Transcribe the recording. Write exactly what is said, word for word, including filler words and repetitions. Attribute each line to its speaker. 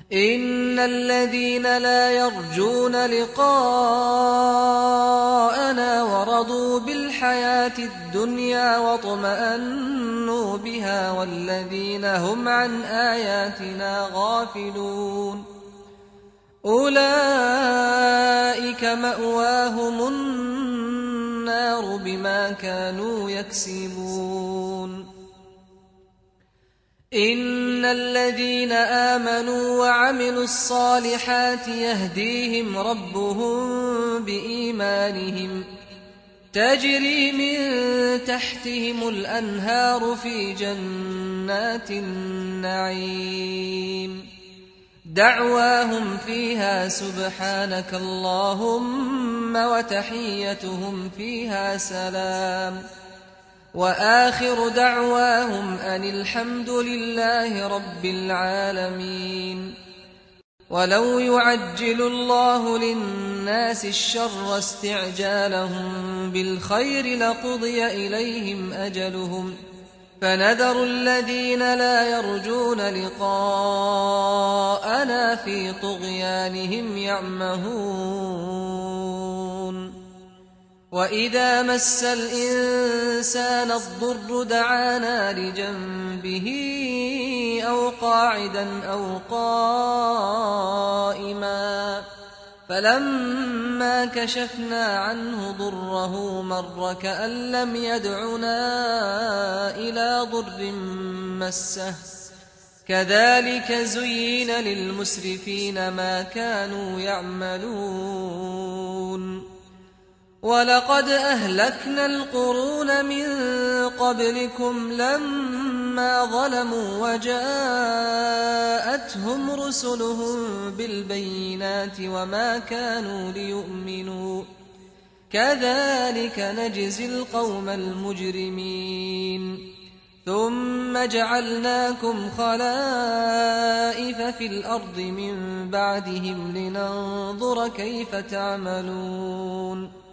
Speaker 1: إن الذين لا يرجون لقاءنا ورضوا بالحياة الدنيا واطمأنوا بها والذين هم عن آياتنا غافلون أولئك مأواهم النار بما كانوا يكسبون. إن الذين آمنوا وعملوا الصالحات يهديهم ربهم بإيمانهم تجري من تحتهم الأنهار في جنات النعيم دعواهم فيها سبحانك اللهم وتحيتهم فيها سلام وآخر دعواهم أن الحمد لله رب العالمين. ولو يعجل الله للناس الشر استعجالهم بالخير لقضي إليهم أجلهم فنذر الذين لا يرجون لقاءنا في طغيانهم يعمهون. وإذا مس الإنسان الضر دعانا لجنبه أو قاعدا أو قائما فلما كشفنا عنه ضره مر كأن لم يدعنا إلى ضر مسه كذلك زين للمسرفين ما كانوا يعملون. ولقد أهلكنا القرون من قبلكم لما ظلموا وجاءتهم رسلهم بالبينات وما كانوا ليؤمنوا كذلك نجزي القوم المجرمين. ثم جعلناكم خلائف في الأرض من بعدهم لننظر كيف تعملون.